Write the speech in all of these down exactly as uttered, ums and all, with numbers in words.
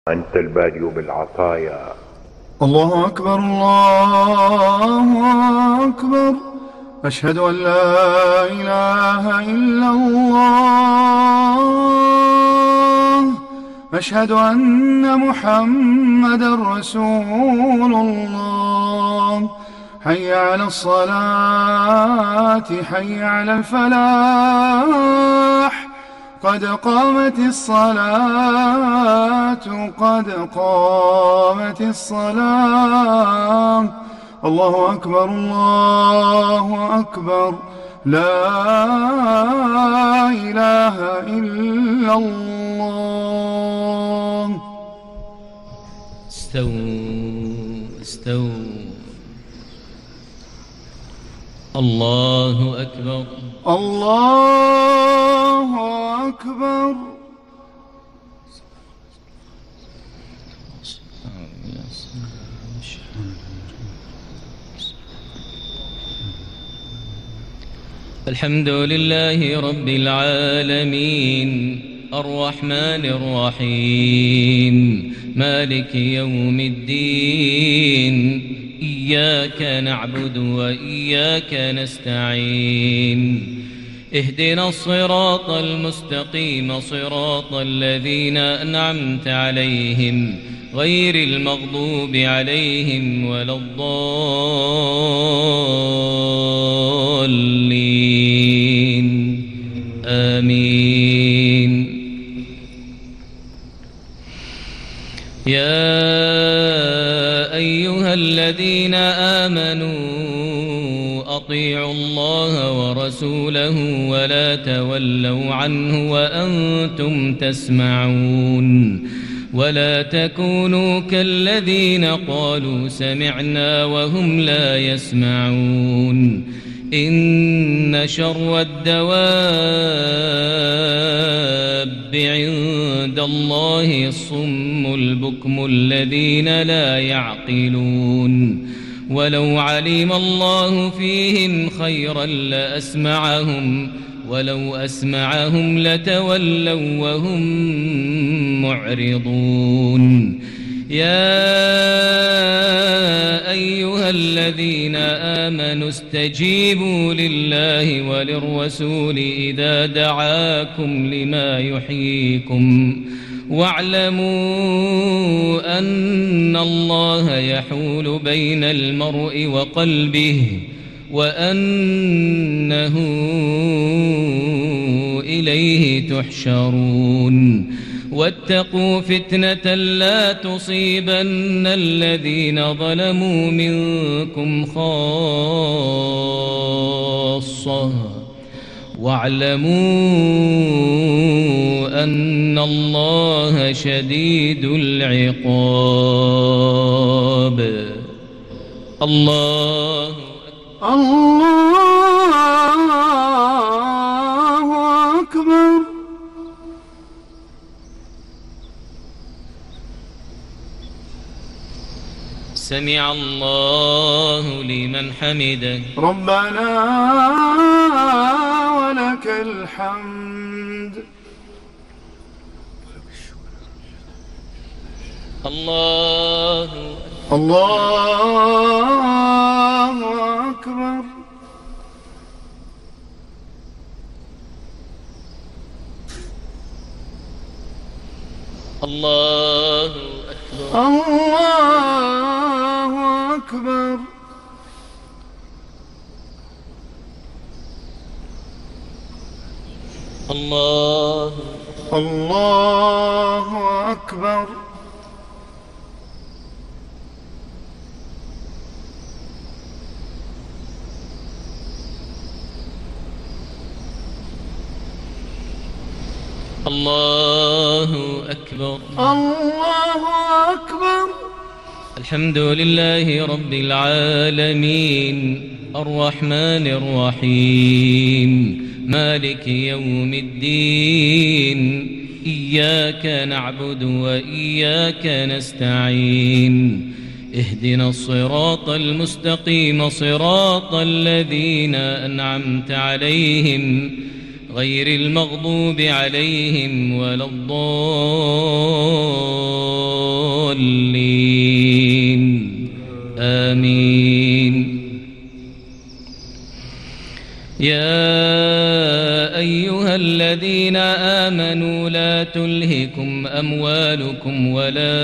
أنت البادئ بالعطايا. الله أكبر الله أكبر، أشهد أن لا إله إلا الله، أشهد أن محمدا رسول الله. حي على الصلاة، حي على الفلاح، قد قامت الصلاة، قد قامت الصلاة. الله أكبر الله أكبر، لا إله إلا الله. استووا استووا. الله أكبر الله أكبر. الحمد لله رب العالمين، الرحمن الرحيم، مالك يوم الدين. إياك نعبد وإياك نستعين، اهدنا الصراط المستقيم، صراط الذين أنعمت عليهم غير المغضوب عليهم ولا الضالين، آمين. يا أيها الذين آمنوا أطيعوا الله ورسوله ولا تولوا عنه وأنتم تسمعون، ولا تكونوا كالذين قالوا سمعنا وهم لا يسمعون. إن شر الدواب عند الله الصم البكم الذين لا يعقلون. ولو علم الله فيهم خيرا لأسمعهم، ولو أسمعهم لتولوا وهم معرضون. يا أيها الذين آمنوا استجيبوا لله وللرسول إذا دعاكم لما يحييكم، واعلموا أن الله يحول بين المرء وقلبه، وأنه إليه تحشرون. واتقوا فتنة لا تصيبن الذين ظلموا منكم خاصة، واعلموا أن الله شديد العقاب. الله الله أكبر. سمع الله لمن حمده. ربنا ولك الحمد. الله الله أكبر. الله أكبر. الله أكبر. الله الله أكبر. الله أكبر. الله أكبر. الحمد لله رب العالمين، الرحمن الرحيم، مالك يوم الدين. إياك نعبد وإياك نستعين، اهدنا الصراط المستقيم، صراط الذين أنعمت عليهم غير المغضوب عليهم ولا الضالين آمين. يا أيها الذين آمنوا لا تلهكم أموالكم ولا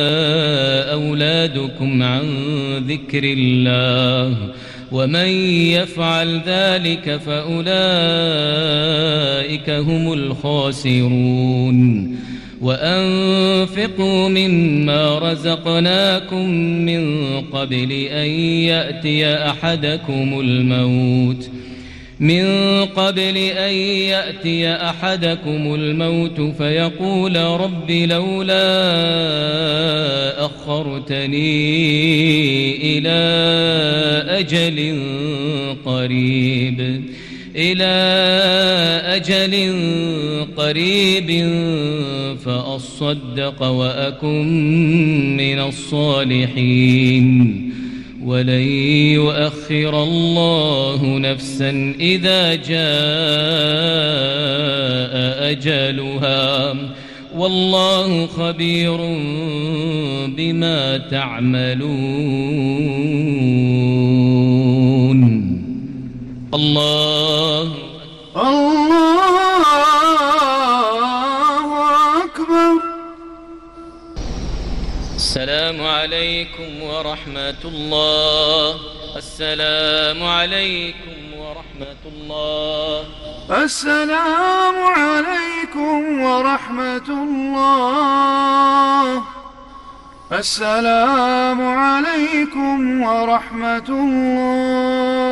أولادكم عن ذكر الله ومن يفعل ذلك فأولئك هم الخاسرون. وأنفقوا مما رزقناكم من قبل أن يأتي أحدكم الموت من قبل أن يأتي أحدكم الموت فيقول رب لولا أخرتني إلى أجل قريب إلى أجل قريب فأصدق وأكن من الصالحين ولن يؤخر الله نفسا إذا جاء أجلها والله خبير بما تعملون. الله الله أكبر. السلام عليكم ورحمة الله. السلام عليكم ورحمة الله. السلام عليكم ورحمة الله. السلام عليكم ورحمة الله.